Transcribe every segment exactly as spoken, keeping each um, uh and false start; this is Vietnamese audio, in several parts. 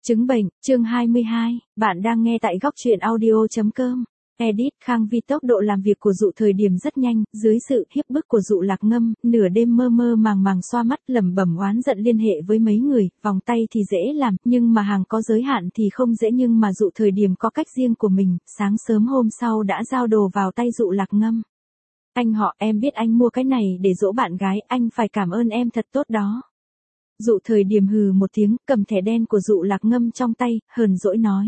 Chứng bệnh, chương hai mươi hai, bạn đang nghe tại góc truyện audio.com. Edit, Khang Vi tốc độ làm việc của dụ thời điểm rất nhanh, dưới sự hiếp bức của dụ Lạc Ngâm, nửa đêm mơ mơ màng màng xoa mắt lẩm bẩm oán giận liên hệ với mấy người, vòng tay thì dễ làm, nhưng mà hàng có giới hạn thì không dễ, nhưng mà dụ thời điểm có cách riêng của mình, sáng sớm hôm sau đã giao đồ vào tay dụ Lạc Ngâm. Anh họ, em biết anh mua cái này để dỗ bạn gái, anh phải cảm ơn em thật tốt đó. Dụ thời điểm hừ một tiếng, cầm thẻ đen của dụ Lạc Ngâm trong tay, hờn dỗi nói.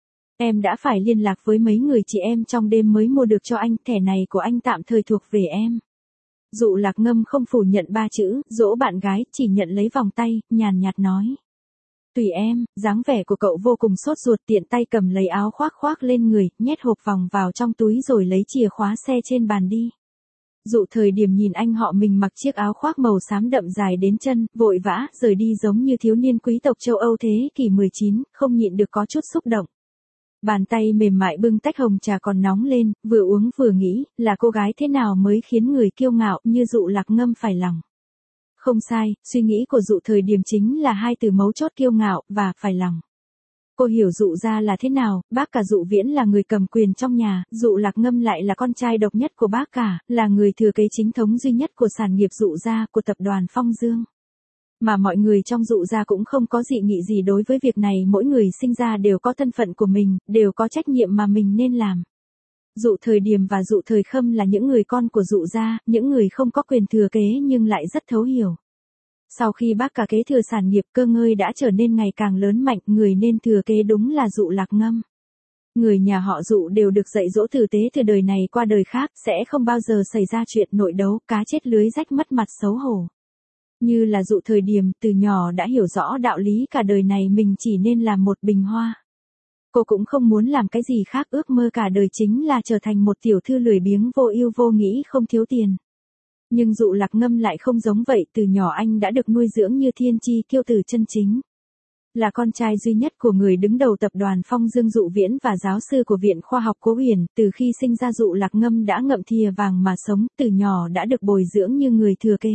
Em đã phải liên lạc với mấy người chị em trong đêm mới mua được cho anh, thẻ này của anh tạm thời thuộc về em. Dụ Lạc Ngâm không phủ nhận ba chữ, dỗ bạn gái, chỉ nhận lấy vòng tay, nhàn nhạt nói. Tùy em, dáng vẻ của cậu vô cùng sốt ruột, tiện tay cầm lấy áo khoác khoác lên người, nhét hộp vòng vào trong túi rồi lấy chìa khóa xe trên bàn đi. Dụ thời điểm nhìn anh họ mình mặc chiếc áo khoác màu xám đậm dài đến chân, vội vã, rời đi giống như thiếu niên quý tộc châu Âu thế kỷ mười chín, không nhịn được có chút xúc động. Bàn tay mềm mại bưng tách hồng trà còn nóng lên, vừa uống vừa nghĩ, là cô gái thế nào mới khiến người kiêu ngạo như dụ Lạc Ngâm phải lòng. Không sai, suy nghĩ của dụ thời điểm chính là hai từ mấu chốt kiêu ngạo, và phải lòng. Cô hiểu dụ ra là thế nào, bác cả dụ viễn là người cầm quyền trong nhà, dụ Lạc Ngâm lại là con trai độc nhất của bác cả, là người thừa kế chính thống duy nhất của sản nghiệp dụ gia của tập đoàn Phong Dương. Mà mọi người trong dụ gia cũng không có dị nghị gì đối với việc này, mỗi người sinh ra đều có thân phận của mình, đều có trách nhiệm mà mình nên làm. Dụ thời điểm và dụ thời khâm là những người con của dụ gia, những người không có quyền thừa kế nhưng lại rất thấu hiểu. Sau khi bác cả kế thừa sản nghiệp, cơ ngơi đã trở nên ngày càng lớn mạnh, người nên thừa kế đúng là dụ Lạc Ngâm. Người nhà họ dụ đều được dạy dỗ tử tế từ đời này qua đời khác, sẽ không bao giờ xảy ra chuyện nội đấu, cá chết lưới rách mất mặt xấu hổ. Như là dụ thời điểm, từ nhỏ đã hiểu rõ đạo lý cả đời này mình chỉ nên làm một bình hoa. Cô cũng không muốn làm cái gì khác, ước mơ cả đời chính là trở thành một tiểu thư lười biếng vô ưu vô nghĩ không thiếu tiền. Nhưng dụ Lạc Ngâm lại không giống vậy, từ nhỏ anh đã được nuôi dưỡng như thiên chi kiêu tử chân chính. Là con trai duy nhất của người đứng đầu tập đoàn Phong Dương dụ viễn và giáo sư của Viện Khoa học Cố Huyền, từ khi sinh ra dụ Lạc Ngâm đã ngậm thìa vàng mà sống, từ nhỏ đã được bồi dưỡng như người thừa kế.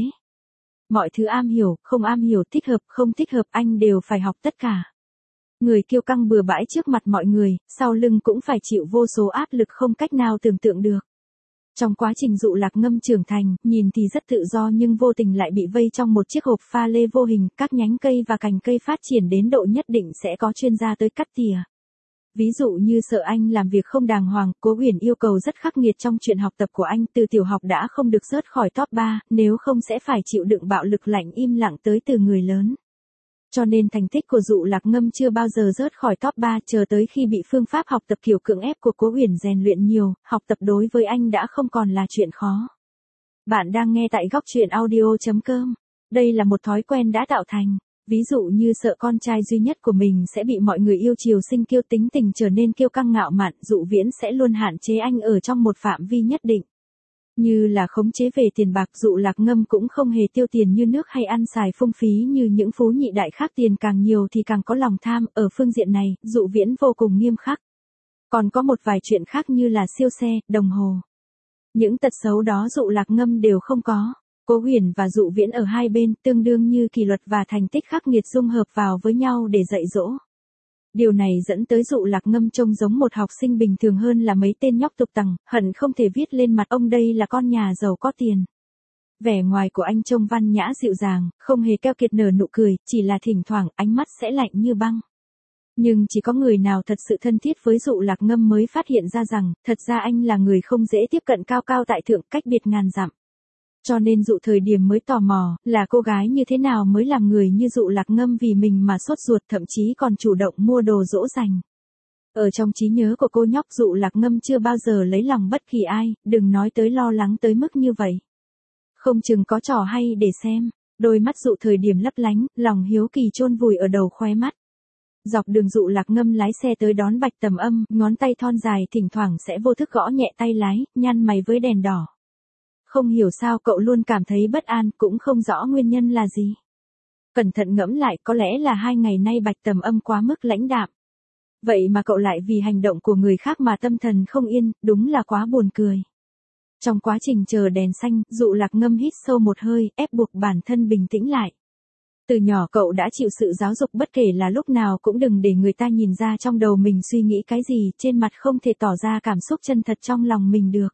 Mọi thứ am hiểu, không am hiểu, thích hợp, không thích hợp, anh đều phải học tất cả. Người kiêu căng bừa bãi trước mặt mọi người, sau lưng cũng phải chịu vô số áp lực không cách nào tưởng tượng được. Trong quá trình dụ Lạc Ngâm trưởng thành, nhìn thì rất tự do nhưng vô tình lại bị vây trong một chiếc hộp pha lê vô hình, các nhánh cây và cành cây phát triển đến độ nhất định sẽ có chuyên gia tới cắt tỉa. Ví dụ như sợ anh làm việc không đàng hoàng, Cố Huyền yêu cầu rất khắc nghiệt trong chuyện học tập của anh, từ tiểu học đã không được rớt khỏi top ba, nếu không sẽ phải chịu đựng bạo lực lạnh im lặng tới từ người lớn. Cho nên thành tích của dụ Lạc Ngâm chưa bao giờ rớt khỏi top ba, chờ tới khi bị phương pháp học tập kiểu cưỡng ép của Cố Huyền rèn luyện nhiều, học tập đối với anh đã không còn là chuyện khó. Bạn đang nghe tại góc truyện audio.com. Đây là một thói quen đã tạo thành. Ví dụ như sợ con trai duy nhất của mình sẽ bị mọi người yêu chiều sinh kiêu, tính tình trở nên kiêu căng ngạo mạn, dụ viễn sẽ luôn hạn chế anh ở trong một phạm vi nhất định. Như là khống chế về tiền bạc, dụ Lạc Ngâm cũng không hề tiêu tiền như nước hay ăn xài phung phí như những phú nhị đại khác, tiền càng nhiều thì càng có lòng tham, ở phương diện này, dụ viễn vô cùng nghiêm khắc. Còn có một vài chuyện khác như là siêu xe, đồng hồ. Những tật xấu đó dụ Lạc Ngâm đều không có. Cố Huyền và dụ viễn ở hai bên, tương đương như kỷ luật và thành tích khắc nghiệt dung hợp vào với nhau để dạy dỗ. Điều này dẫn tới dụ Lạc Ngâm trông giống một học sinh bình thường hơn là mấy tên nhóc tục tằng, hận không thể viết lên mặt ông đây là con nhà giàu có tiền. Vẻ ngoài của anh trông văn nhã dịu dàng, không hề keo kiệt nở nụ cười, chỉ là thỉnh thoảng ánh mắt sẽ lạnh như băng. Nhưng chỉ có người nào thật sự thân thiết với dụ Lạc Ngâm mới phát hiện ra rằng, thật ra anh là người không dễ tiếp cận, cao cao tại thượng, cách biệt ngàn dặm. Cho nên dụ thời điểm mới tò mò, là cô gái như thế nào mới làm người như dụ Lạc Ngâm vì mình mà sốt ruột, thậm chí còn chủ động mua đồ dỗ dành. Ở trong trí nhớ của cô nhóc, dụ Lạc Ngâm chưa bao giờ lấy lòng bất kỳ ai, đừng nói tới lo lắng tới mức như vậy. Không chừng có trò hay để xem, đôi mắt dụ thời điểm lấp lánh, lòng hiếu kỳ chôn vùi ở đầu khóe mắt. Dọc đường dụ Lạc Ngâm lái xe tới đón Bạch Tầm Âm, ngón tay thon dài thỉnh thoảng sẽ vô thức gõ nhẹ tay lái, nhăn mày với đèn đỏ. Không hiểu sao cậu luôn cảm thấy bất an, cũng không rõ nguyên nhân là gì. Cẩn thận ngẫm lại, có lẽ là hai ngày nay Bạch Tầm Âm quá mức lãnh đạm. Vậy mà cậu lại vì hành động của người khác mà tâm thần không yên, đúng là quá buồn cười. Trong quá trình chờ đèn xanh, dụ Lạc Ngâm hít sâu một hơi, ép buộc bản thân bình tĩnh lại. Từ nhỏ cậu đã chịu sự giáo dục bất kể là lúc nào cũng đừng để người ta nhìn ra trong đầu mình suy nghĩ cái gì, trên mặt không thể tỏ ra cảm xúc chân thật trong lòng mình được.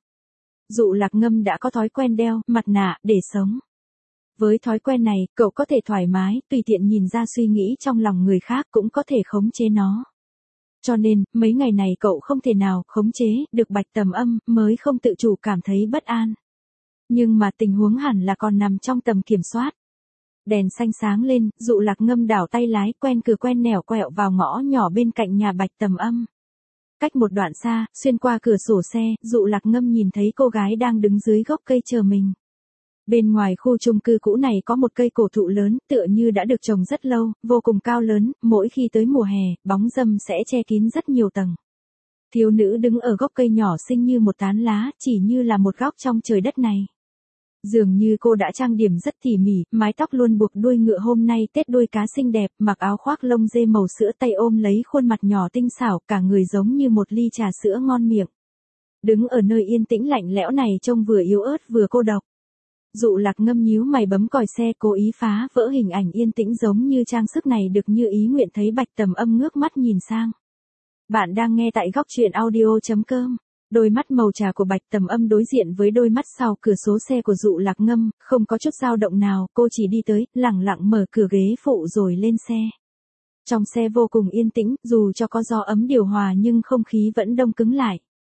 Dụ Lạc Ngâm đã có thói quen đeo mặt nạ để sống. Với thói quen này, cậu có thể thoải mái, tùy tiện nhìn ra suy nghĩ trong lòng người khác, cũng có thể khống chế nó. Cho nên, mấy ngày này cậu không thể nào khống chế được Bạch Tầm Âm, mới không tự chủ cảm thấy bất an. Nhưng mà tình huống hẳn là còn nằm trong tầm kiểm soát. Đèn xanh sáng lên, Dụ Lạc Ngâm đảo tay lái quen cửa quen nẻo quẹo vào ngõ nhỏ bên cạnh nhà Bạch Tầm Âm. Cách một đoạn xa, xuyên qua cửa sổ xe, Dụ Lạc Ngâm nhìn thấy cô gái đang đứng dưới gốc cây chờ mình. Bên ngoài khu chung cư cũ này có một cây cổ thụ lớn, tựa như đã được trồng rất lâu, vô cùng cao lớn, mỗi khi tới mùa hè, bóng râm sẽ che kín rất nhiều tầng. Thiếu nữ đứng ở gốc cây nhỏ xinh như một tán lá, chỉ như là một góc trong trời đất này. Dường như cô đã trang điểm rất tỉ mỉ, mái tóc luôn buộc đuôi ngựa, hôm nay Tết đuôi cá xinh đẹp, mặc áo khoác lông dê màu sữa, tay ôm lấy khuôn mặt nhỏ tinh xảo, cả người giống như một ly trà sữa ngon miệng. Đứng ở nơi yên tĩnh lạnh lẽo này trông vừa yếu ớt vừa cô độc. Dụ Lạc Ngâm nhíu mày bấm còi xe, cố ý phá vỡ hình ảnh yên tĩnh giống như trang sức này được như ý nguyện, thấy Bạch Tầm Âm ngước mắt nhìn sang. Bạn đang nghe tại góc truyện audio chấm com. Đôi mắt màu trà của Bạch Tầm Âm đối diện với đôi mắt sau cửa sổ xe của Dụ Lạc Ngâm, không có chút dao động nào, cô chỉ đi tới, lẳng lặng mở cửa ghế phụ rồi lên xe. Trong xe vô cùng yên tĩnh, dù cho có gió ấm điều hòa nhưng không khí vẫn đông cứng lại.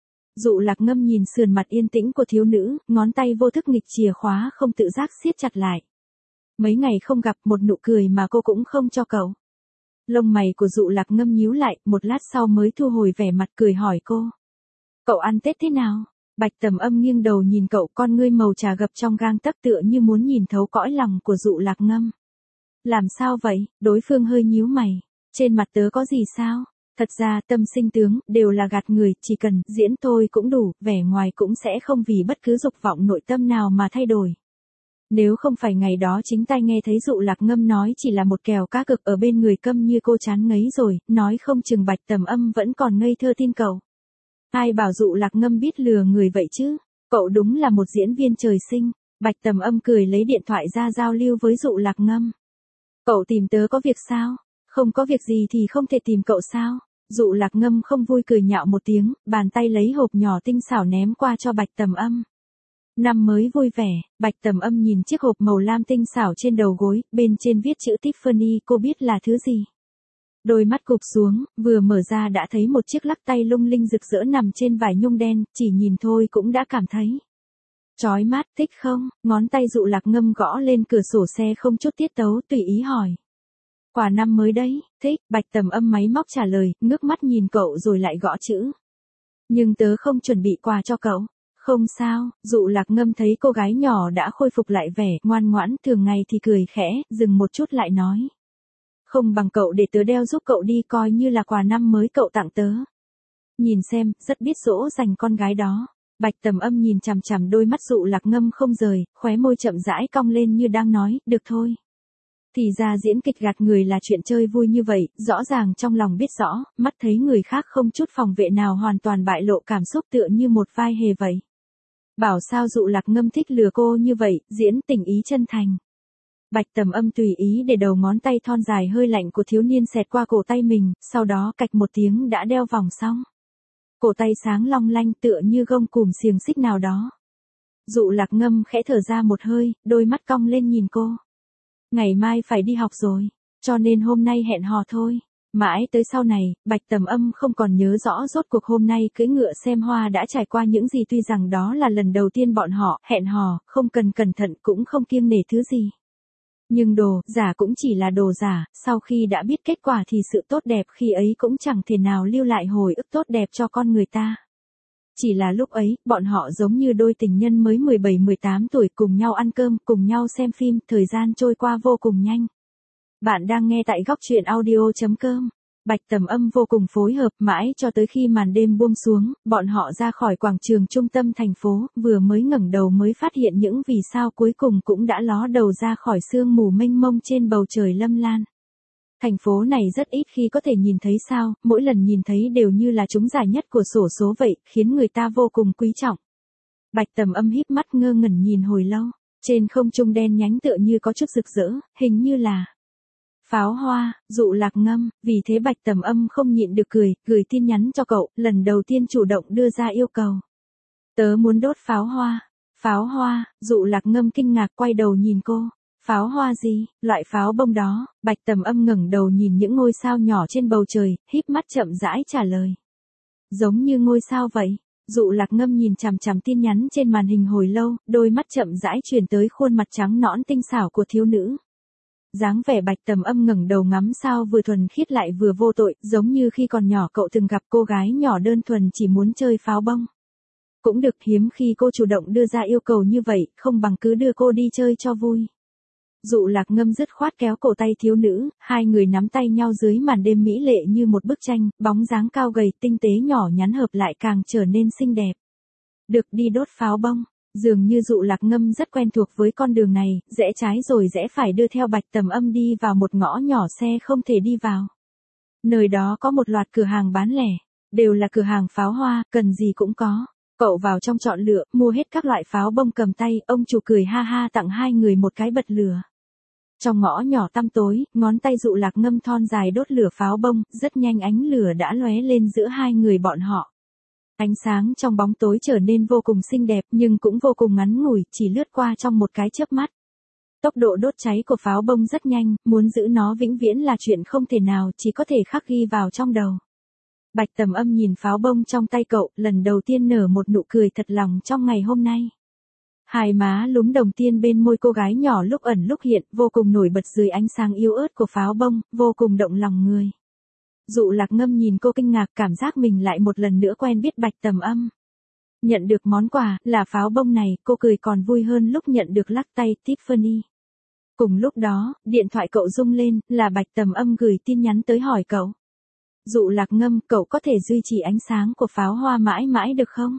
Dụ Lạc Ngâm nhìn sườn mặt yên tĩnh của thiếu nữ, ngón tay vô thức nghịch chìa khóa không tự giác siết chặt lại. Mấy ngày không gặp, một nụ cười mà cô cũng không cho cậu. Lông mày của Dụ Lạc Ngâm nhíu lại, một lát sau mới thu hồi vẻ mặt cười hỏi cô. Cậu ăn Tết thế nào? Bạch Tầm Âm nghiêng đầu nhìn cậu, con ngươi màu trà gập trong gang tấc tựa như muốn nhìn thấu cõi lòng của Dụ Lạc Ngâm. Làm sao vậy? Đối phương hơi nhíu mày. Trên mặt tớ có gì sao? Thật ra tâm sinh tướng, đều là gạt người, chỉ cần diễn thôi cũng đủ, vẻ ngoài cũng sẽ không vì bất cứ dục vọng nội tâm nào mà thay đổi. Nếu không phải ngày đó chính tai nghe thấy Dụ Lạc Ngâm nói chỉ là một kèo cá cược ở bên người câm như cô chán ngấy rồi, nói không chừng Bạch Tầm Âm vẫn còn ngây thơ tin cậu. Ai bảo Dụ Lạc Ngâm biết lừa người vậy chứ? Cậu đúng là một diễn viên trời sinh. Bạch Tầm Âm cười lấy điện thoại ra giao lưu với Dụ Lạc Ngâm. Cậu tìm tớ có việc sao? Không có việc gì thì không thể tìm cậu sao? Dụ Lạc Ngâm không vui cười nhạo một tiếng, bàn tay lấy hộp nhỏ tinh xảo ném qua cho Bạch Tầm Âm. Năm mới vui vẻ, Bạch Tầm Âm nhìn chiếc hộp màu lam tinh xảo trên đầu gối, bên trên viết chữ Tiffany, cô biết là thứ gì. Đôi mắt cụp xuống, vừa mở ra đã thấy một chiếc lắc tay lung linh rực rỡ nằm trên vải nhung đen, chỉ nhìn thôi cũng đã cảm thấy chói mắt. Thích không? Ngón tay Dụ Lạc Ngâm gõ lên cửa sổ xe không chút tiết tấu, tùy ý hỏi. Quà năm mới đấy. Thích. Bạch Tầm Âm máy móc trả lời, ngước mắt nhìn cậu rồi lại gõ chữ. Nhưng tớ không chuẩn bị quà cho cậu. Không sao. Dụ Lạc Ngâm thấy cô gái nhỏ đã khôi phục lại vẻ ngoan ngoãn thường ngày thì cười khẽ, dừng một chút lại nói. Không bằng cậu để tớ đeo giúp cậu đi, coi như là quà năm mới cậu tặng tớ. Nhìn xem, rất biết dỗ dành con gái đó. Bạch Tầm Âm nhìn chằm chằm đôi mắt Dụ Lạc Ngâm không rời, khóe môi chậm rãi cong lên như đang nói, được thôi. Thì ra diễn kịch gạt người là chuyện chơi vui như vậy, rõ ràng trong lòng biết rõ, mắt thấy người khác không chút phòng vệ nào hoàn toàn bại lộ cảm xúc tựa như một vai hề vậy. Bảo sao Dụ Lạc Ngâm thích lừa cô như vậy, diễn tình ý chân thành. Bạch Tầm Âm tùy ý để đầu ngón tay thon dài hơi lạnh của thiếu niên xẹt qua cổ tay mình, sau đó cạch một tiếng đã đeo vòng xong. Cổ tay sáng long lanh tựa như gông cùm xiềng xích nào đó. Dụ Lạc Ngâm khẽ thở ra một hơi, đôi mắt cong lên nhìn cô. Ngày mai phải đi học rồi, cho nên hôm nay hẹn hò thôi. Mãi tới sau này, Bạch Tầm Âm không còn nhớ rõ rốt cuộc hôm nay cưỡi ngựa xem hoa đã trải qua những gì, tuy rằng đó là lần đầu tiên bọn họ hẹn hò, không cần cẩn thận cũng không kiêng nể thứ gì. Nhưng đồ giả cũng chỉ là đồ giả, sau khi đã biết kết quả thì sự tốt đẹp khi ấy cũng chẳng thể nào lưu lại hồi ức tốt đẹp cho con người ta. Chỉ là lúc ấy, bọn họ giống như đôi tình nhân mới mười bảy mười tám tuổi, cùng nhau ăn cơm, cùng nhau xem phim, thời gian trôi qua vô cùng nhanh. Bạn đang nghe tại góc truyện audio chấm com. Bạch Tầm Âm vô cùng phối hợp, mãi cho tới khi màn đêm buông xuống, bọn họ ra khỏi quảng trường trung tâm thành phố, vừa mới ngẩng đầu mới phát hiện những vì sao cuối cùng cũng đã ló đầu ra khỏi sương mù mênh mông trên bầu trời lâm lan. Thành phố này rất ít khi có thể nhìn thấy sao, mỗi lần nhìn thấy đều như là chúng giải nhất của xổ số vậy, khiến người ta vô cùng quý trọng. Bạch Tầm Âm híp mắt ngơ ngẩn nhìn hồi lâu, trên không trung đen nhánh tựa như có chút rực rỡ, hình như là Pháo hoa, Dụ Lạc Ngâm, vì thế Bạch Tầm Âm không nhịn được cười, gửi tin nhắn cho cậu, lần đầu tiên chủ động đưa ra yêu cầu. Tớ muốn đốt pháo hoa. Pháo hoa, Dụ Lạc Ngâm kinh ngạc quay đầu nhìn cô. Pháo hoa gì, loại pháo bông đó, Bạch Tầm Âm ngẩng đầu nhìn những ngôi sao nhỏ trên bầu trời, híp mắt chậm rãi trả lời. Giống như ngôi sao vậy. Dụ Lạc Ngâm nhìn chằm chằm tin nhắn trên màn hình hồi lâu, đôi mắt chậm rãi chuyển tới khuôn mặt trắng nõn tinh xảo của thiếu nữ. Dáng vẻ Bạch Tầm Âm ngẩng đầu ngắm sao vừa thuần khiết lại vừa vô tội, giống như khi còn nhỏ cậu từng gặp cô gái nhỏ đơn thuần chỉ muốn chơi pháo bông. Cũng được, hiếm khi cô chủ động đưa ra yêu cầu như vậy, không bằng cứ đưa cô đi chơi cho vui. Dụ Lạc Ngâm dứt khoát kéo cổ tay thiếu nữ, hai người nắm tay nhau dưới màn đêm mỹ lệ như một bức tranh, bóng dáng cao gầy tinh tế nhỏ nhắn hợp lại càng trở nên xinh đẹp. Được đi đốt pháo bông, dường như Dụ Lạc Ngâm rất quen thuộc với con đường này, rẽ trái rồi rẽ phải đưa theo Bạch Tầm Âm đi vào một ngõ nhỏ xe không thể đi vào. Nơi đó có một loạt cửa hàng bán lẻ, đều là cửa hàng pháo hoa, cần gì cũng có. Cậu vào trong chọn lựa, mua hết các loại pháo bông cầm tay, ông chủ cười ha ha tặng hai người một cái bật lửa. Trong ngõ nhỏ tăm tối, ngón tay Dụ Lạc Ngâm thon dài đốt lửa pháo bông, rất nhanh ánh lửa đã lóe lên giữa hai người bọn họ. Ánh sáng trong bóng tối trở nên vô cùng xinh đẹp nhưng cũng vô cùng ngắn ngủi, chỉ lướt qua trong một cái chớp mắt. Tốc độ đốt cháy của pháo bông rất nhanh, muốn giữ nó vĩnh viễn là chuyện không thể nào, chỉ có thể khắc ghi vào trong đầu. Bạch Tầm Âm nhìn pháo bông trong tay cậu, lần đầu tiên nở một nụ cười thật lòng trong ngày hôm nay. Hai má lúm đồng tiền bên môi cô gái nhỏ lúc ẩn lúc hiện, vô cùng nổi bật dưới ánh sáng yếu ớt của pháo bông, vô cùng động lòng người. Dụ Lạc Ngâm nhìn cô kinh ngạc, cảm giác mình lại một lần nữa quen biết Bạch Tầm Âm. Nhận được món quà, là pháo bông này, cô cười còn vui hơn lúc nhận được lắc tay Tiffany. Cùng lúc đó, điện thoại cậu rung lên, là Bạch Tầm Âm gửi tin nhắn tới hỏi cậu. Dụ Lạc Ngâm, cậu có thể duy trì ánh sáng của pháo hoa mãi mãi được không?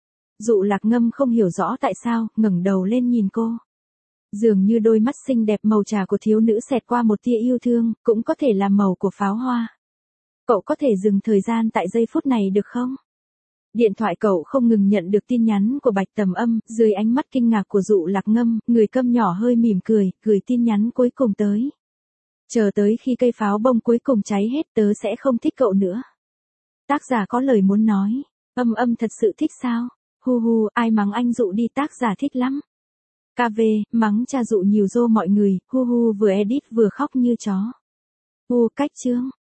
Dụ Lạc Ngâm không hiểu rõ tại sao, ngẩng đầu lên nhìn cô. Dường như đôi mắt xinh đẹp màu trà của thiếu nữ xẹt qua một tia yêu thương, cũng có thể là màu của pháo hoa. Cậu có thể dừng thời gian tại giây phút này được không? Điện thoại cậu không ngừng nhận được tin nhắn của Bạch Tầm Âm, dưới ánh mắt kinh ngạc của Dụ Lạc Ngâm, người câm nhỏ hơi mỉm cười, gửi tin nhắn cuối cùng tới. Chờ tới khi cây pháo bông cuối cùng cháy hết tớ sẽ không thích cậu nữa. Tác giả có lời muốn nói, Âm Âm thật sự thích sao? Hu hu, ai mắng anh Dụ đi, tác giả thích lắm. ca vê, mắng cha Dụ nhiều rô mọi người, hu hu vừa edit vừa khóc như chó. Hu, cách chương.